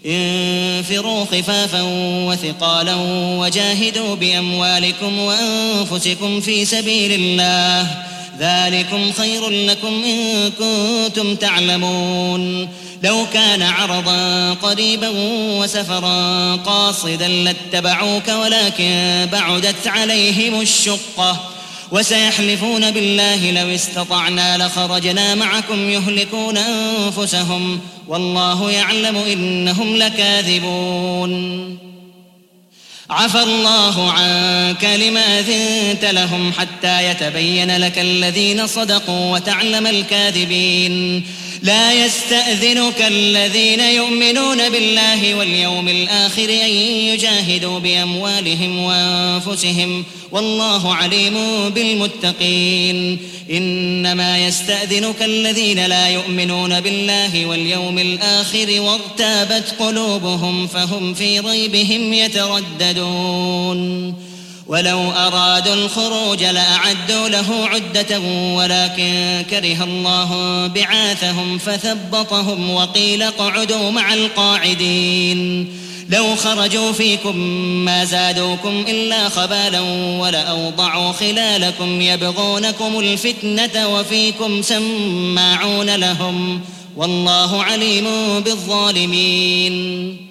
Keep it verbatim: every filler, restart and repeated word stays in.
انفروا خفافا وثقالا وجاهدوا بأموالكم وأنفسكم في سبيل الله ذلكم خير لكم إن كنتم تعلمون لو كان عرضا قريبا وسفرا قاصدا لاتبعوك ولكن بعدت عليهم الشقة وسيحلفون بالله لو استطعنا لخرجنا معكم يهلكون أنفسهم والله يعلم إنهم لكاذبون عفى الله عنك لما أذنت لهم حتى يتبين لك الذين صدقوا وتعلم الكاذبين لا يستأذنك الذين يؤمنون بالله واليوم الآخر أن يجاهدوا بأموالهم وأنفسهم والله عليم بالمتقين إنما يستأذنك الذين لا يؤمنون بالله واليوم الآخر وارتابت قلوبهم فهم في ريبهم يترددون ولو أرادوا الخروج لأعدوا له عدة ولكن كره الله بعاثهم فثبطهم وقيل اقعدوا مع القاعدين لو خرجوا فيكم ما زادوكم إلا خبالا ولأوضعوا خلالكم يبغونكم الفتنة وفيكم سماعون لهم والله عليم بالظالمين